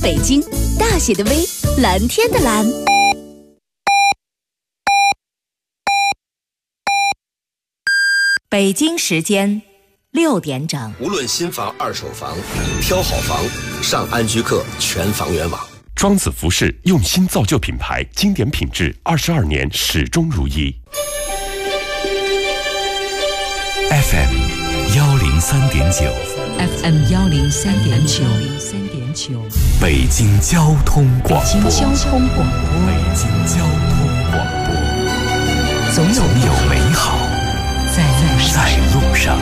北京，大写的 V， 蓝天的蓝。 北京时间6点整。 无论新房、二手房，挑好房，上安居客全房源网。 庄子服饰用心造就品牌，经典品质，22年始终如一。 FM 103.9 FM 103.9 北京交通广播。 北京交通广播。 北京交通广播。总有美好在路上。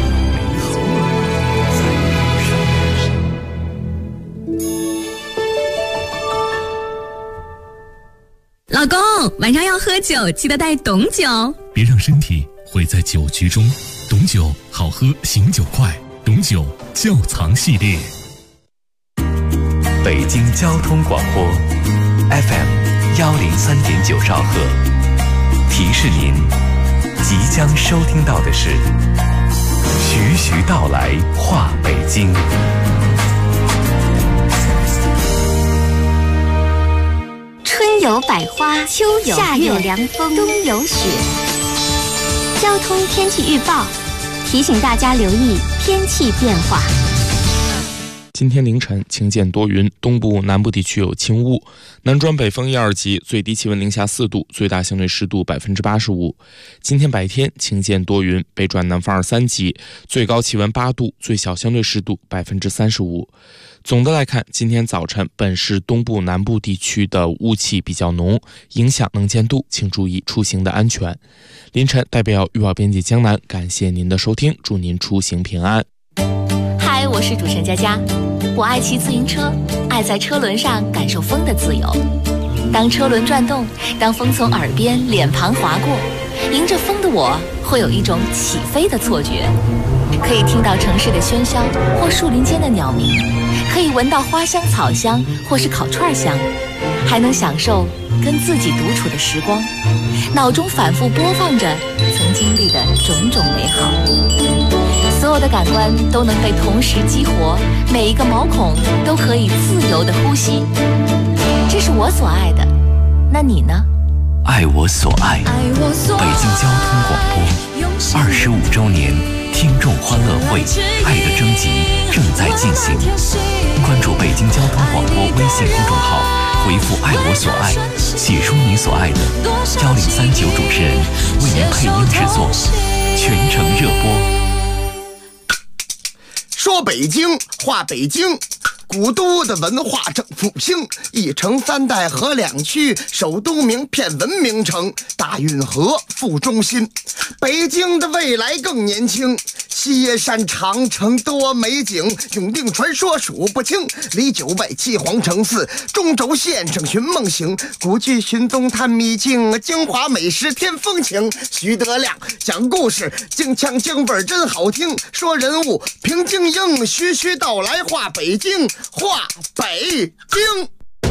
老公，晚上要喝酒，记得带董酒， 别让身体毁在酒局中。董酒好喝，醒酒快。董酒窖藏系列。 北京交通广播 FM 103.9兆赫，提示您即将收听到的是徐徐道来话北京。 春有百花，秋有夏有凉风，冬有雪。交通天气预报提醒大家留意天气变化。 今天凌晨晴间多云，东部南部地区有轻雾，南转北风1、2级，最低气温零下4度，最大相对湿度85%。今天白天晴间多云，北转南风2、3级，最高气温8度，最小相对湿度35%。总的来看，今天早晨本市东部南部地区的雾气比较浓，影响能见度，请注意出行的安全。凌晨代表预报编辑江南，感谢您的收听，祝您出行平安。 嗨，我是主持人佳佳。我爱骑自行车，爱在车轮上感受风的自由。当车轮转动，当风从耳边、脸庞划过，迎着风的我会有一种起飞的错觉。可以听到城市的喧嚣或树林间的鸟鸣，可以闻到花香草香或是烤串香，还能享受跟自己独处的时光，脑中反复播放着曾经历的种种美好。所有的感官都能被同时激活，每一个毛孔都可以自由的呼吸。这是我所爱的，那你呢？ 爱我所爱，北京交通广播25周年听众欢乐会爱的征集正在进行，关注北京交通广播微信公众号，回复爱我所爱，写出你所爱的，1039主持人为您配音制作，全程热播。 说北京话北京，古都的文化正复兴，一城3代河2区，首都名片文明城，大运河副中心。北京的未来更年轻，西山长城多美景，永定传说数不清，离9外7皇城4，中轴线上寻梦行，古剧寻踪探秘境，京华美食添风情。徐德亮讲故事，京腔京味真好听，说人物评京英，徐徐道来话北京，话北京。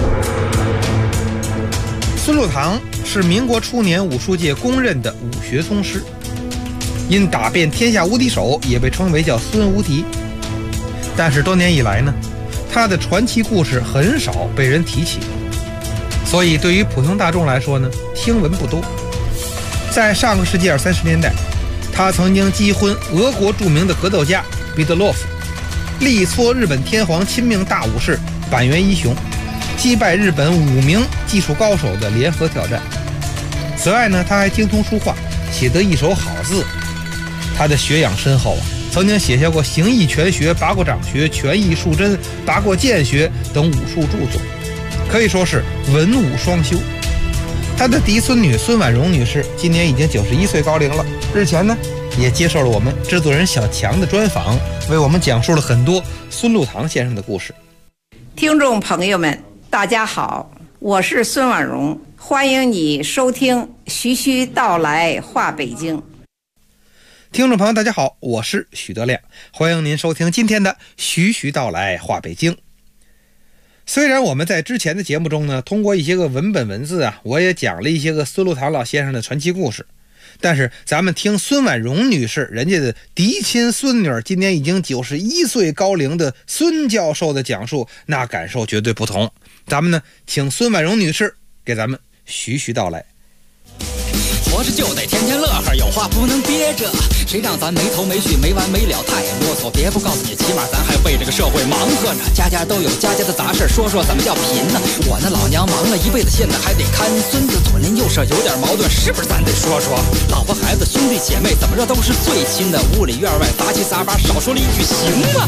孙禄堂是民国初年武术界公认的武学宗师，因打遍天下无敌手，也被称为叫孙无敌。但是多年以来呢，他的传奇故事很少被人提起，所以对于普通大众来说呢，听闻不多。在上个世纪20-30年代，他曾经击昏俄国著名的格斗家彼得洛夫，力挫日本天皇亲命大武士板垣一雄，击败日本5名技术高手的联合挑战。此外呢，他还精通书画，写得一手好字。他的学养深厚，曾经写下过形意拳学、八卦掌学、拳意术针、八卦剑学等武术著作，可以说是文武双修。他的嫡孙女孙婉容女士今年已经91岁高龄了，日前呢也接受了我们制作人小强的专访，为我们讲述了很多孙禄堂先生的故事。 听众朋友们大家好，我是孙婉容，欢迎你收听徐徐道来话北京。 听众朋友大家好，我是许德亮，欢迎您收听今天的徐徐道来话北京。虽然我们在之前的节目中呢，通过一些个文本文字啊，我也讲了一些个孙禄堂老先生的传奇故事， 但是咱们听孙婉容女士，人家的嫡亲孙女今年已经91岁高龄的孙教授的讲述，那感受绝对不同。咱们呢，请孙婉容女士给咱们徐徐道来。 活着就得天天乐呵，有话不能憋着，谁让咱没头没绪没完没了太啰嗦，别不告诉你，起码咱还为这个社会忙活呢。家家都有家家的杂事，说说怎么叫贫呢？我那老娘忙了一辈子，现在还得看孙子，左邻右舍有点矛盾，是不是咱得说说？老婆孩子兄弟姐妹怎么着都是最亲的，屋里院外杂七杂八，少说了一句行吗？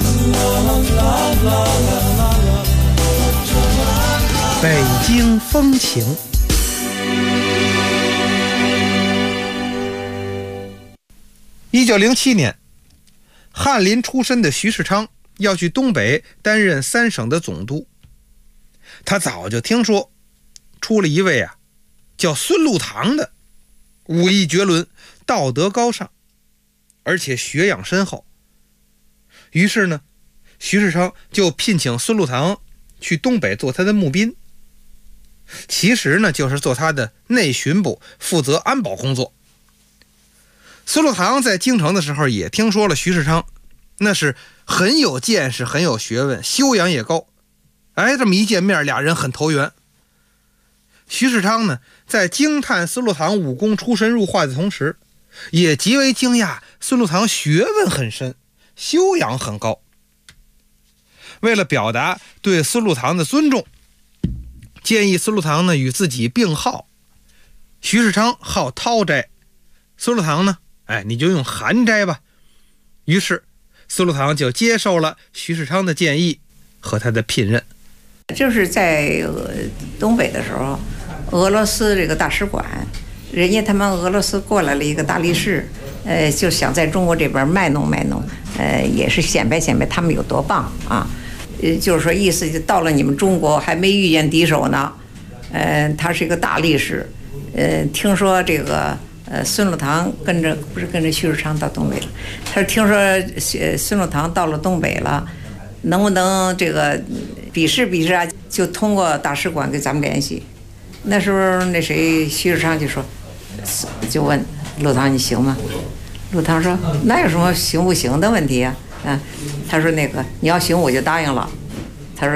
北京风情。1907年，翰林出身的徐世昌要去东北担任3省的总督。他早就听说出了一位叫孙禄堂的，武艺绝伦，道德高尚，而且学养深厚。于是呢，徐世昌就聘请孙禄堂去东北做他的募兵，其实呢就是做他的内巡捕，负责安保工作。孙禄堂在京城的时候也听说了徐世昌，那是很有见识，很有学问，修养也高。这么一见面，俩人很投缘。徐世昌呢，在惊叹孙禄堂武功出神入化的同时，也极为惊讶孙禄堂学问很深，修养很高。为了表达对孙禄堂的尊重，建议孙禄堂呢与自己并号。徐世昌号涛斋，孙禄堂呢你就用韩斋吧。于是孙禄堂就接受了徐世昌的建议和他的聘任。 就是在东北的时候，俄罗斯这个大使馆，人家他们俄罗斯过来了一个大力士，就想在中国这边卖弄卖弄，也是显摆显摆他们有多棒啊。就是说意思就到了你们中国还没遇见敌手呢。他是一个大力士，听说这个孙禄堂跟着徐世昌到东北了。他说听说孙禄堂到了东北了，能不能这个比试比试啊？就通过大使馆给咱们联系。那时候那谁徐世昌就问禄堂你行吗？禄堂说那有什么行不行的问题啊？他说那个你要行我就答应了。他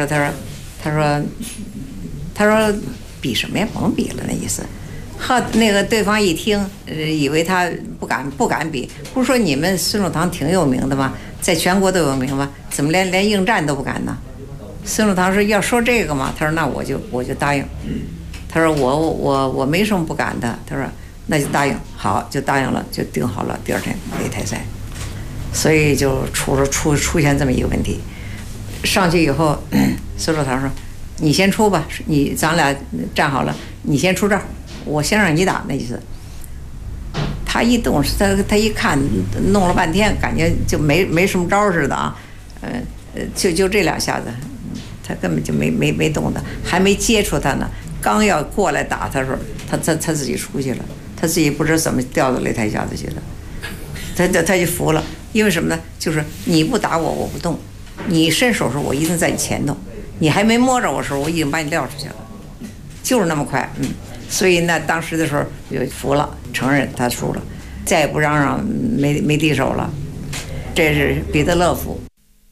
说比什么呀？甭比了那意思。那个对方一听，以为他不敢比。不是说你们孙禄堂挺有名的吗？在全国都有名吗？怎么连应战都不敢呢？孙禄堂说要说这个嘛，他说那我就答应。他说我没什么不敢的。他说那就答应，好就答应了，就定好了第二天擂台赛。所以就出现这么一个问题。上去以后，孙禄堂说你先出吧，咱俩站好了，你先出招，我先让你打，那意思。他一动，他一看，弄了半天，感觉就没什么招似的啊，就这两下子，他根本就没动的，还没接触他呢，刚要过来打他时候，他自己出去了，他自己不知道怎么掉到擂台下子去了，他就服了，因为什么呢？就是你不打我，我不动，你伸手的时候，我一定在你前头。你还没摸着我的时候，我已经把你撂出去了，就是那么快。所以那当时的时候就服了，承认他输了，再也不嚷没敌手了。这是彼得勒夫。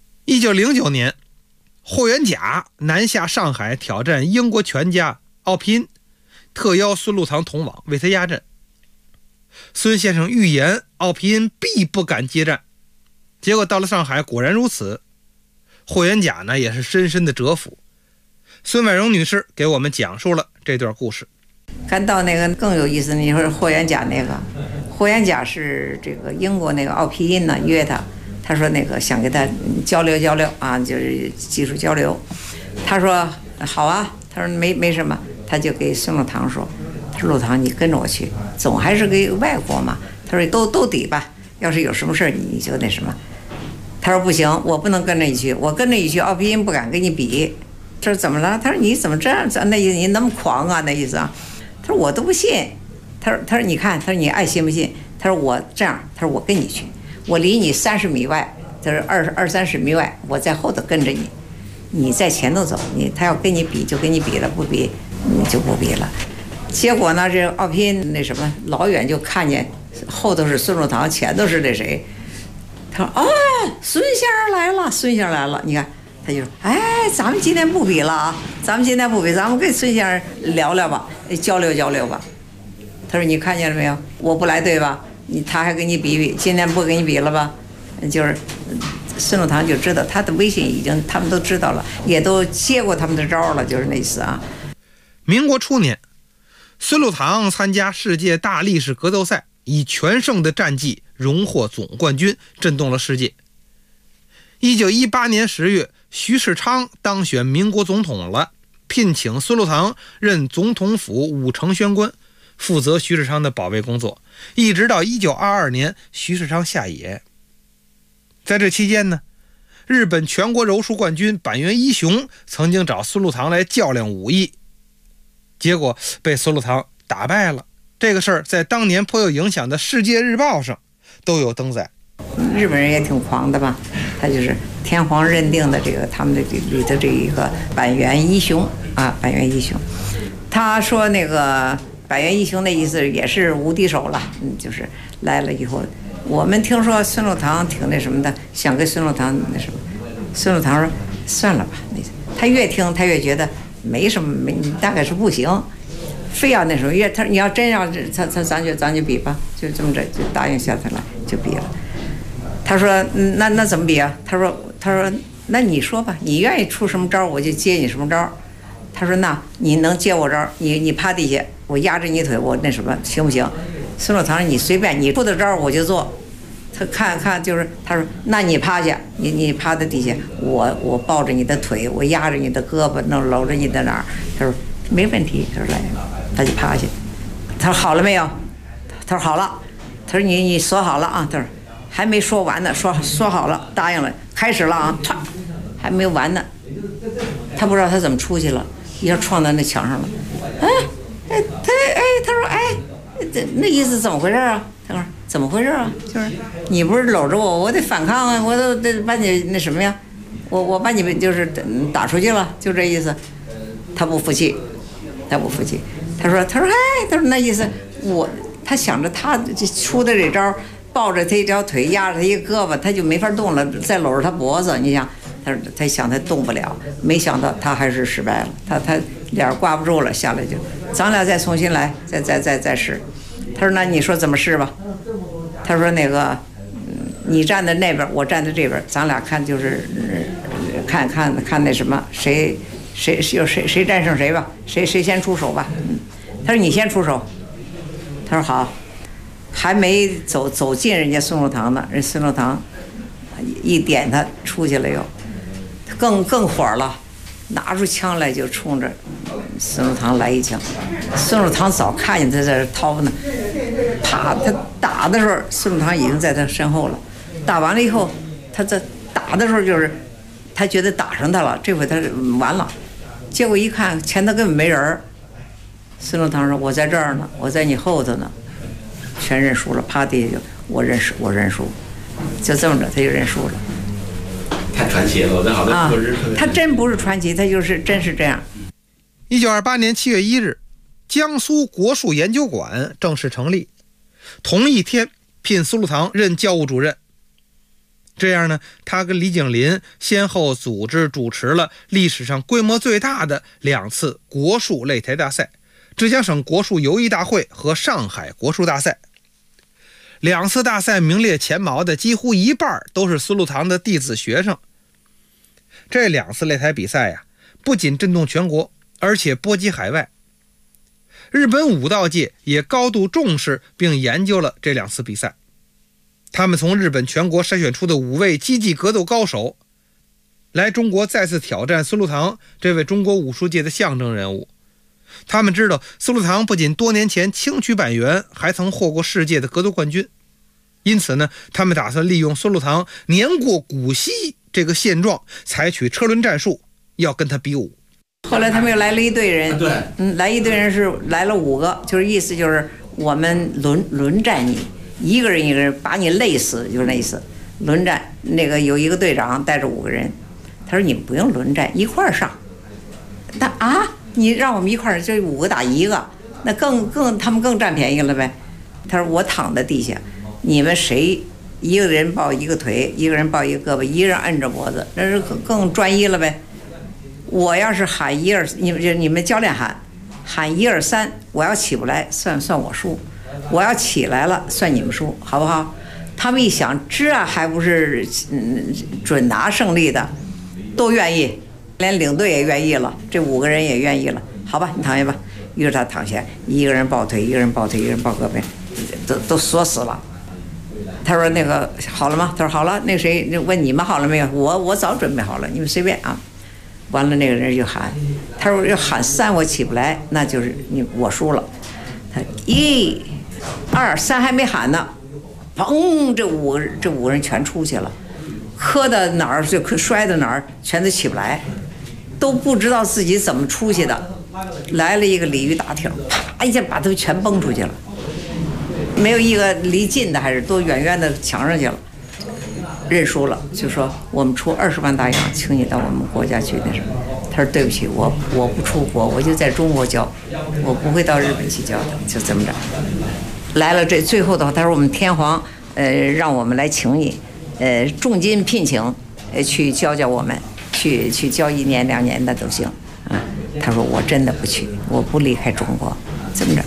1909年，霍元甲南下上海挑战英国拳家奥皮恩，特邀孙禄堂同往，为他压阵。孙先生预言奥皮恩必不敢接战，结果到了上海，果然如此。霍元甲呢也是深深的折服。孙婉容女士给我们讲述了这段故事。 看到那个更有意思，你说霍元甲那个，霍元甲是这个英国那个奥皮恩呢约他说那个想跟他交流交流啊，就是技术交流。他说好啊，他说没什么，他就给孙禄堂说，他说禄堂你跟着我去，总还是个外国嘛，他说都抵吧，要是有什么事你就那什么。他说不行，我不能跟着你去，我跟着你去，奥皮恩不敢跟你比。这怎么了？他说你怎么这样？那意思你那么狂啊？那意思啊？他说我都不信。他说你看，他说你爱信不信？他说我这样，他说我跟你去，我离你30米外，他说20-30米外，我在后头跟着你，你在前头走，他要跟你比就跟你比了，不比你就不比了。 结果呢，这奥聘那什么，老远就看见后头是孙禄堂，前头是那谁。他说：“哦，孙先生来了，孙先生来了。”你看，他就说：“哎，咱们今天不比了啊，咱们今天不比，咱们跟孙先生聊聊吧，交流交流吧。”他说：“你看见了没有？我不来对吧？他还跟你比比，今天不跟你比了吧？”就是孙禄堂就知道他的威信已经，他们都知道了，也都接过他们的招了，就是那意思啊。 民国初年，孙禄堂参加世界大力士格斗赛，以全胜的战绩荣获总冠军，震动了世界。1918年10月，徐世昌当选民国总统了，聘请孙禄堂任总统府武承宣官，负责徐世昌的保卫工作，一直到1922年徐世昌下野。在这期间呢，日本全国柔术冠军板垣一雄曾经找孙禄堂来较量武艺，结果被孙禄堂打败了。这个事儿在当年颇有影响的《世界日报》上都有登载。 日本人也挺狂的吧，他就是天皇认定的这个他们的里头这一个板垣一雄啊，板垣一雄，他说那个板垣一雄的意思也是无敌手了，就是来了以后，我们听说孙禄堂挺那什么的，想跟孙禄堂那什么，孙禄堂说算了吧，他越听他越觉得没什么，大概是不行。非要那什么，他你要真要咱就比吧，就这么着就答应下他了，就比了。他说那怎么比啊？他说那你说吧，你愿意出什么招我就接你什么招。他说那你能接我招，你趴地下，我压着你腿，我那什么行不行？孙禄堂说你随便，你出的招我就做。他看就是他说那你趴下，你趴在地下，我抱着你的腿，我压着你的胳膊，弄搂着你的哪儿。他说没问题。他说来，他就趴下。他说好了没有？他说好了。他说你锁好了啊？他说还没说完呢，说好了，答应了，开始了啊！唰，还没完呢。他不知道他怎么出去了，一下撞到那墙上了。他说那意思怎么回事啊？他说怎么回事啊？就是你不是搂着我，我得反抗啊，我都得把你那什么呀，我把你们就是打出去了，就这意思。他不服气。他说那意思他想着他出的这招，抱着他一条腿，压着他一个胳膊，他就没法动了，再搂着他脖子，你想，他想他动不了，没想到他还是失败了，他脸挂不住了，下来就咱俩再重新来，再试。他说那你说怎么试吧？他说那个你站在那边，我站在这边，咱俩看就是看那什么谁战胜谁吧，谁先出手吧。他说你先出手。他说好。还没走进人家孙禄堂呢，人孙禄堂一点他出去了又，更火了，拿出枪来就冲着孙禄堂来一枪。孙禄堂早看见他在这掏呢，啪，他打的时候孙禄堂已经在他身后了。打完了以后，他在打的时候就是他觉得打上他了，这回他完了。结果一看前头根本没人，孙禄堂说我在这儿呢，我在你后头呢。全认输了，趴地下就我认输，就这么着他就认输了。 太传奇了，我这好多故事他真不是传奇，他真是这样。 1928年7月1日，江苏国术研究馆正式成立，同一天聘孙禄堂任教务主任。这样呢，他跟李景林先后组织主持了历史上规模最大的2次国术擂台大赛，浙江省国术游艺大会和上海国术大赛。2次大赛名列前茅的几乎一半都是孙禄堂的弟子学生。这2次擂台比赛呀，不仅震动全国，而且波及海外。日本武道界也高度重视并研究了这2次比赛。他们从日本全国筛选出的5位积极格斗高手，来中国再次挑战孙禄堂这位中国武术界的象征人物。他们知道孙禄堂不仅多年前轻取板垣，还曾获过世界的格斗冠军，因此呢，他们打算利用孙禄堂年过古稀这个现状，采取车轮战术，要跟他比武。 后来他们又来了一队人，来一队人是来了5个，就是意思就是我们轮战你，一个人把你累死，就是那意思。轮战那个有一个队长带着5个人，他说你们不用轮战，一块儿上。你让我们一块儿就5个打1个， 那他们更占便宜了呗。他说我躺在地下，你们谁一个人抱一个腿，一个人抱一个胳膊，一个人摁着脖子，那是更专一了呗。我要是喊1、2，你们教练喊1、2、3，我要起不来算我输，我要起来了算你们输，好不好？他们一想，这还不是准拿胜利的，都愿意，连领队也愿意了，这5个人也愿意了。好吧，你躺下吧。于是他躺下，一个人抱腿，一个人抱腿，一个人抱胳膊，都锁死了。他说那个好了吗？他说好了。那谁问你们好了没有？我早准备好了，你们随便啊。完了，那个人就喊，他说要喊3我起不来，那就是我输了。他1、2、3还没喊呢，砰！这五个人全出去了，磕到哪儿就摔到哪儿，全都起不来，都不知道自己怎么出去的。来了一个鲤鱼打挺，啪一下把他们全崩出去了，没有一个离近的，还是都远远的抢上去了。认输了，就说我们出20万大洋，请你到我们国家去那什么。他说对不起，我不出国，我就在中国教，我不会到日本去教的，就这么着。来了这最后的话，他说我们天皇让我们来请你，重金聘请，去教我们，去教1年2年的都行啊。他说我真的不去，我不离开中国，这么着。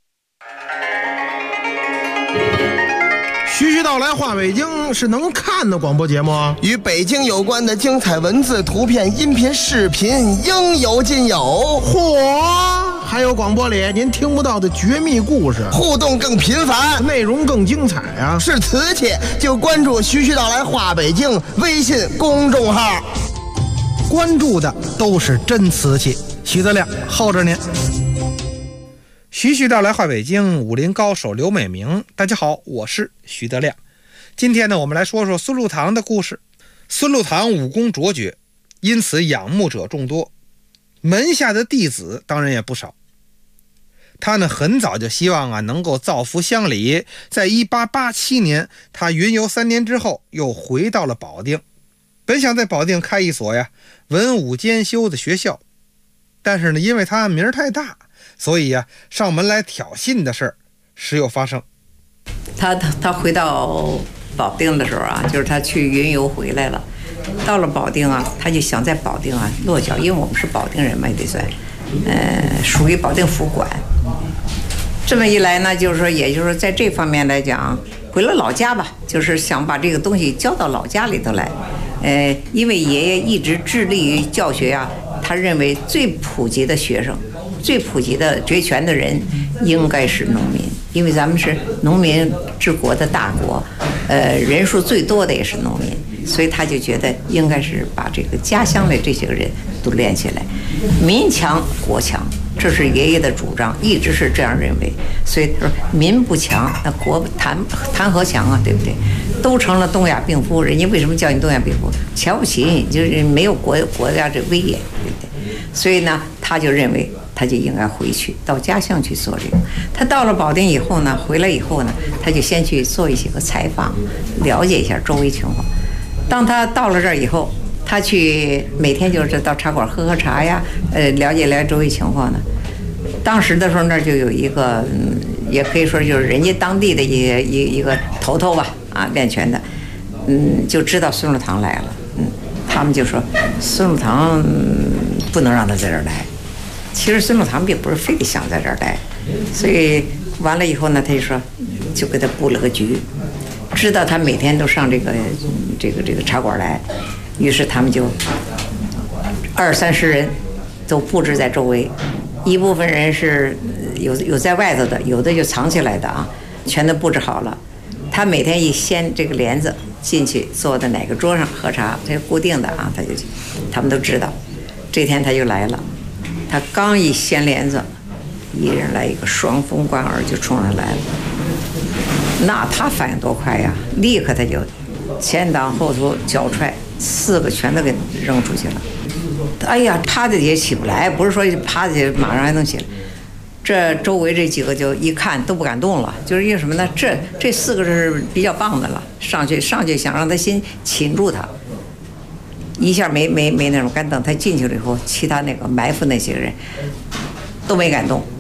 徐徐道来话北京是能看的广播节目， 与北京有关的精彩文字、图片、音频、视频应有尽有。 嚯！还有广播里您听不到的绝密故事， 互动更频繁， 内容更精彩啊！ 是瓷器就关注徐徐道来话北京微信公众号， 关注的都是真瓷器。徐德亮候着您。徐徐道来话北京，武林高手刘美明。大家好，我是徐德亮。今天呢，我们来说说孙禄堂的故事。孙禄堂武功卓绝，因此仰慕者众多，门下的弟子当然也不少。他呢，很早就希望能够造福乡里。在1887年，他云游3年之后，又回到了保定，本想在保定开一所文武兼修的学校，但是呢，因为他名儿太大，所以上门来挑衅的事儿时有发生。 他回到保定的时候就是他去云游回来了，到了保定他就想在保定落脚，因为我们是保定人嘛，也得算，属于保定府管。这么一来呢，就是说，也就是说，在这方面来讲，回了老家吧，就是想把这个东西交到老家里头来。因为爷爷一直致力于教学他认为最普及的学生，最普及的决权的人应该是农民，因为咱们是农民治国的大国，人数最多的也是农民，所以他就觉得应该是把这个家乡的这些个人都连起来，民强国强，这是爷爷的主张，一直是这样认为。所以他说民不强，那国谈何强对不对？都成了东亚病夫，人家为什么叫你东亚病夫？瞧不起你，就是没有国家这威严，对不对？所以呢，他就认为他就应该回去到家乡去做这个。他到了保定以后呢，回来以后呢，他就先去做一些个采访，了解一下周围情况。当他到了这儿以后，他去每天就是到茶馆喝茶了解周围情况呢。当时的时候那儿就有一个，也可以说就是人家当地的一个头头吧，练拳的，就知道孙禄堂来了，他们就说孙禄堂不能让他在这儿待。其实孙禄堂并不是非得想在这儿待，所以完了以后呢，他就说就给他布了个局，知道他每天都上这个茶馆来，于是他们就20、30人都布置在周围，一部分人是有在外头的，有的就藏起来的全都布置好了。他每天一掀这个帘子进去，坐在哪个桌上喝茶，这是固定的他就去，他们都知道。这天他就来了，他刚一掀帘子，一人来一个双风贯耳就冲上来了。那他反应多快呀！立刻他就前挡后突脚踹，4个全都给扔出去了。哎呀，趴在底下起不来，不是说趴在底下马上还能起来。这周围这几个就一看都不敢动了，就是因为什么呢？这4个是比较棒的了，上去想让他先擒住他，一下没那种敢等他进去了以后，其他那个埋伏那些人都没敢动，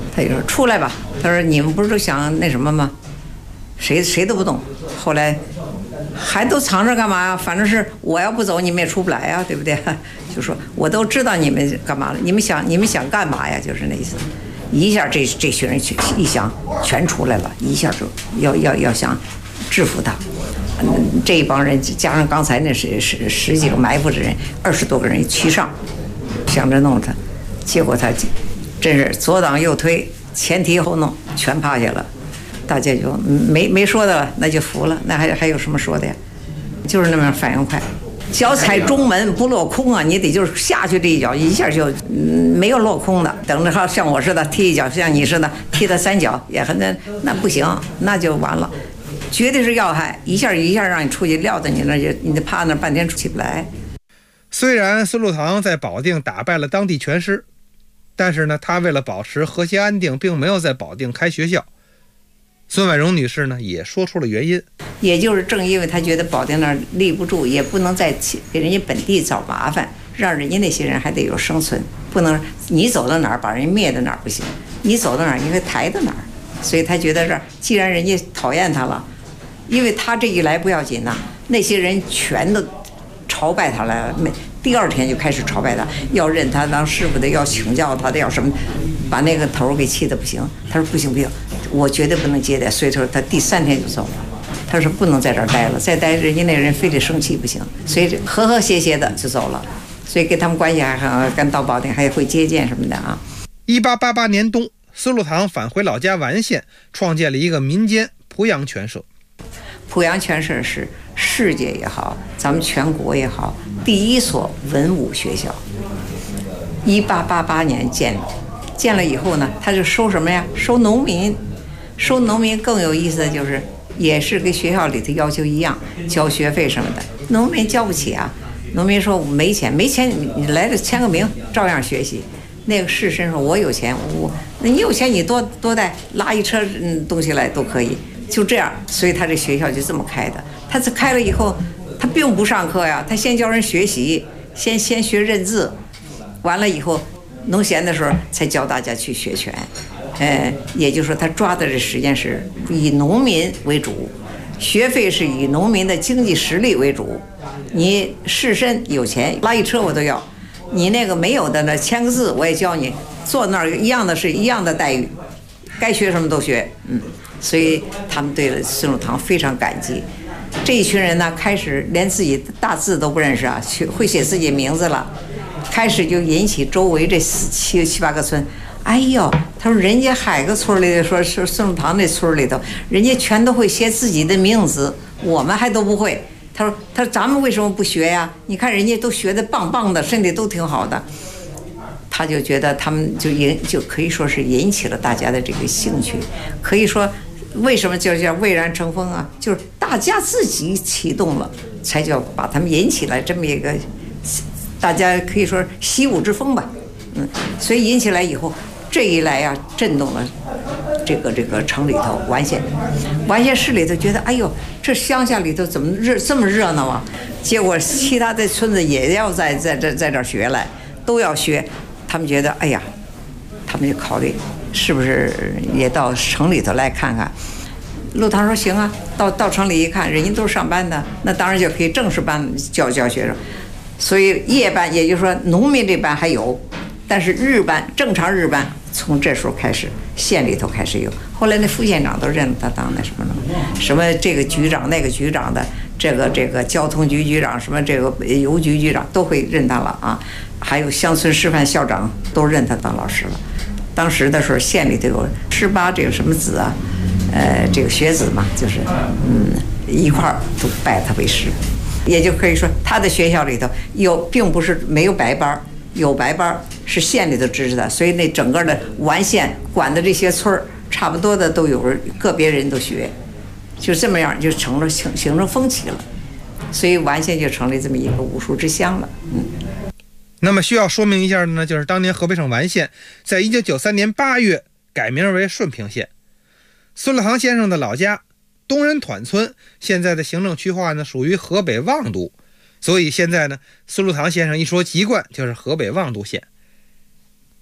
他就说出来吧，他说你们不是都想那什么吗？谁都不动。后来还都藏着干嘛呀？反正是我要不走，你们也出不来呀，对不对？就说我都知道你们干嘛了，你们想干嘛呀？就是那意思。一下这群人一想全出来了，一下就要想制服他。这一帮人加上刚才那十几个埋伏的人，20多个人齐上，想着弄他，结果他真是左挡右推，前提后弄，全趴下了。大家就没说的了，那就服了，那还有什么说的呀？就是那么反应快，脚踩中门不落空啊！你得就是下去这一脚，一下就没有落空的。等着像我似的踢一脚，像你似的踢他3脚也很那不行，那就完了，绝对是要害，一下让你出去撂在你那，你得趴那半天起不来。 虽然孙禄堂在保定打败了当地拳师，但是呢，他为了保持和谐安定，并没有在保定开学校。孙婉容女士呢也说出了原因， 也就是正因为她觉得保定那儿立不住，也不能再给人家本地找麻烦，让人家那些人还得有生存，不能你走到哪儿把人灭到哪儿不行，你走到哪儿应该抬到哪儿。所以她觉得这儿既然人家讨厌她了，因为她这一来不要紧呐，那些人全都朝拜她来了，第2天就开始朝拜她，要认她当师傅的，要请教她的，要什么，把那个头给气得不行。她说不行，我绝对不能接待。所以说他第3天就走了。他说不能在这儿待了，再待人家那人非得生气不行，所以和谐谐的就走了。所以跟他们关系还很，跟到保定还会接见什么的啊。 1888年冬，孙禄堂返回老家完县，创建了一个民间濮阳拳社。 濮阳拳社是世界也好，咱们全国也好，第1所文武学校。1888年建了以后呢，他就收什么呀？收农民。收农民更有意思的就是，也是跟学校里的要求一样，交学费什么的。农民交不起啊，农民说我没钱，你来这签个名，照样学习。那个士绅说我有钱，那你有钱你多带，拉一车东西来都可以。就这样，所以他这学校就这么开的。他这开了以后，他并不上课呀，他先教人学习，先学认字，完了以后农闲的时候才教大家去学拳。也就是说他抓的这时间是以农民为主，学费是以农民的经济实力为主。你士绅有钱拉一车我都要，你那个没有的呢，签个字我也教你，坐那儿一样的是一样的待遇，该学什么都学。所以他们对孙禄堂非常感激。这一群人呢，开始连自己大字都不认识啊，会写自己名字了，开始就引起周围这7、8个村。哎呦，他说人家海个村里说是孙禄堂那村里头，人家全都会写自己的名字，我们还都不会。他说咱们为什么不学呀？你看人家都学得棒棒的，身体都挺好的。他就觉得他们就可以说是引起了大家的这个兴趣，可以说为什么叫蔚然成风啊？就是大家自己启动了，才叫把他们引起来这么一个，大家可以说习武之风吧。所以引起来以后，这一来呀，震动了这个城里头完县市里头，觉得哎呦，这乡下里头怎么这么热闹啊？结果其他的村子也要在这儿学来，都要学。他们觉得哎呀，他们就考虑是不是也到城里头来看看。禄堂说行啊，到城里一看，人家都是上班的，那当然就可以正式班教学生。所以夜班，也就是说农民这班还有。但是正常日班从这时候开始，县里头开始有。后来那副县长都认了他当那什么这个局长那个局长的，这个交通局局长，什么这个邮局局长都会认他了啊。还有乡村师范校长都认他当老师了。当时的时候，县里头有18这个什么子啊，这个学子嘛，就是一块儿都拜他为师。也就可以说，他的学校里头并不是没有白班。有白班是县里头支持的，所以那整个的完县管的这些村儿，差不多的都有个别人都学，就这么样就形成风气了，所以完县就成了这么一个武术之乡了。 那么需要说明一下的呢，就是当年河北省完县在1993年8月改名为顺平县。孙禄堂先生的老家东人团村现在的行政区划呢属于河北望都。所以现在呢，孙禄堂先生一说籍贯就是河北望都县。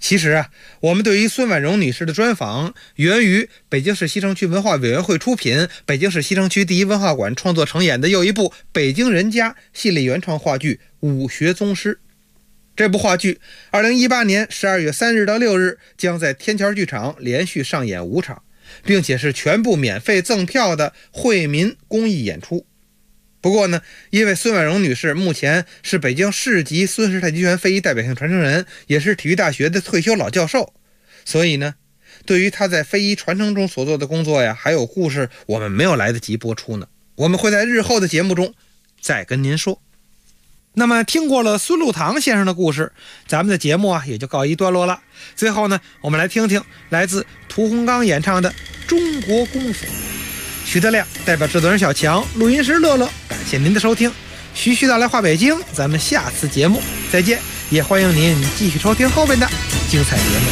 其实啊，我们对于孙婉容女士的专访源于北京市西城区文化委员会出品、北京市西城区第一文化馆创作承演的又一部北京人家系列原创话剧《武学宗师》。这部话剧2018年12月3日到6日将在天桥剧场连续上演5场，并且是全部免费赠票的惠民公益演出。不过呢，因为孙婉容女士目前是北京市级孙氏太极拳非遗代表性传承人，也是体育大学的退休老教授，所以呢，对于她在非遗传承中所做的工作呀，还有故事，我们没有来得及播出呢，我们会在日后的节目中再跟您说。那么听过了孙禄堂先生的故事，咱们的节目啊也就告一段落了。最后呢，我们来听听来自屠洪刚演唱的《中国功夫》。徐德亮代表制作人小强，录音师乐乐，感谢您的收听。徐徐道来话北京，咱们下次节目再见，也欢迎您继续收听后面的精彩节目。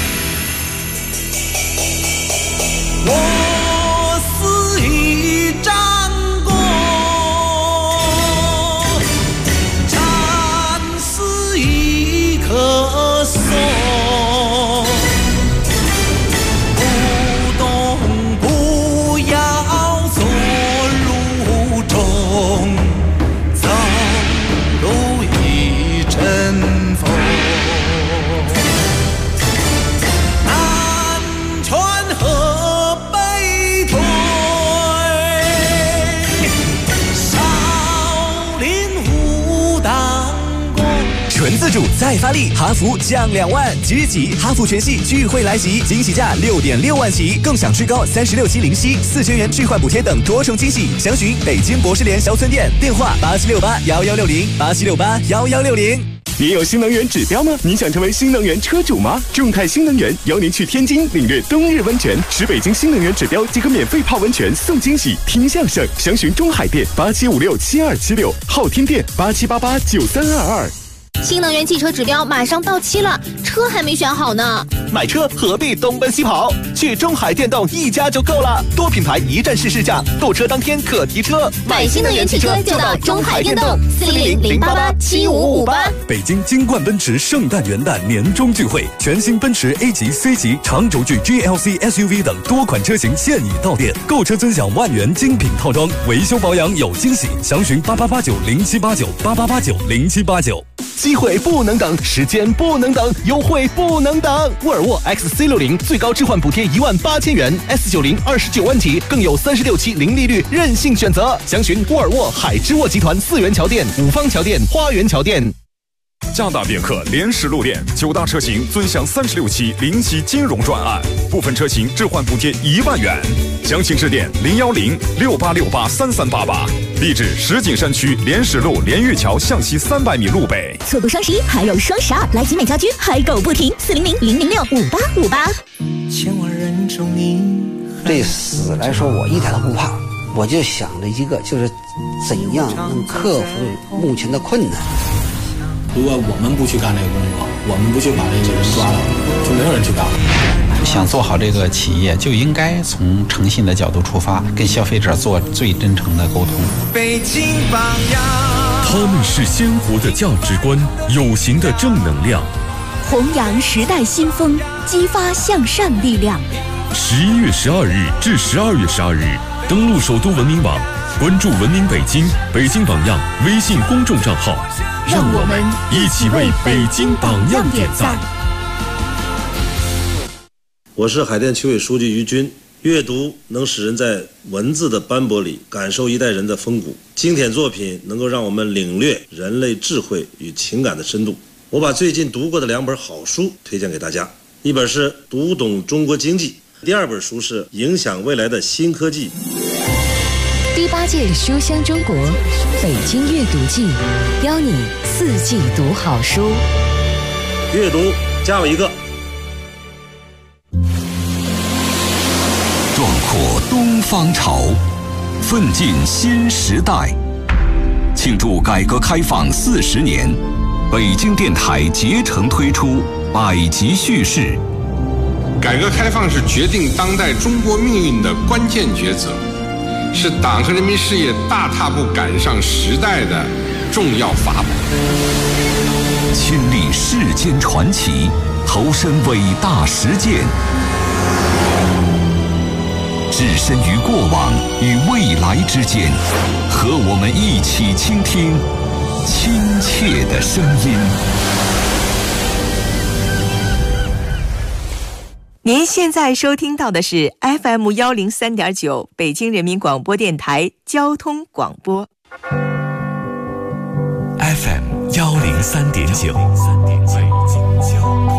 我是一张弓，战是一棵松，不动不要做路中，走路一阵风。南拳和北腿，少林武当功。 纯自主再发力，哈弗降2万，即日起哈弗全系聚会来袭，惊喜价6.6万起，更享最高36期零息、4000元置换补贴等多重惊喜。详询北京博士联小村店，电话87681160，87681160。 您有新能源指标吗？您想成为新能源车主吗？众泰新能源邀您去天津领略冬日温泉，持北京新能源指标即可免费泡温泉送惊喜，听相声。详询中海店87567276，昊天店87889322。 新能源汽车指标马上到期了，车还没选好呢。 买车何必东奔西跑？去中海电动一家就够了，多品牌一站式试驾，购车当天可提车。 买新能源汽车就到中海电动，400-088-7558。 北京金冠奔驰圣诞元旦年终聚会，全新奔驰 A 级、C 级、长轴距 GLC SUV 等多款车型现已到店，购车尊享万元精品套装，维修保养有惊喜。详询88890789，88890789。 机会不能等，时间不能等，优惠不能等。沃尔沃 XC60最高置换补贴18000元 ，S90 29万起，更有36期零利率，任性选择。详询沃尔沃海之沃集团4元桥店、五方桥店、花园桥店。 加大别克联实路店9大车型尊享36期零息金融专案，部分车型置换补贴1万元。详情致电01068683388，地址石景山区联实路连玉桥向西300米路北。 错过双11还有双12，来集美家居嗨购不停，400-006-5858。 千万人中你。 对死来说，我一点都不怕，我就想着一个，就是怎样能克服目前的困难。 如果我们不去干这个工作，我们不去把这个人抓了，就没有人去干了。 想做好这个企业，就应该从诚信的角度出发，跟消费者做最真诚的沟通。 北京榜样， 他们是鲜活的价值观，有形的正能量， 弘扬时代新风，激发向善力量。 11月12日至12月12日，登录首都文明网，关注文明北京、北京榜样微信公众账号，让我们一起为北京榜样点赞。 我是海淀区委书记于军。阅读能使人在文字的斑驳里感受一代人的风骨，经典作品能够让我们领略人类智慧与情感的深度。我把最近读过的2本好书推荐给大家，一本是《读懂中国经济》，第2本书是《影响未来的新科技》。 第8届书香中国北京阅读季，邀你4季读好书。 阅读加我一个。 壮阔东方潮，奋进新时代。庆祝改革开放40年，北京电台竭诚推出百集叙事。 改革开放是决定当代中国命运的关键抉择，是党和人民事业大踏步赶上时代的重要法宝。 亲历世间传奇， 投身伟大实践，置身于过往与未来之间，和我们一起倾听亲切的声音。 您现在收听到的是 FM103.9 北京人民广播电台交通广播。 FM103.9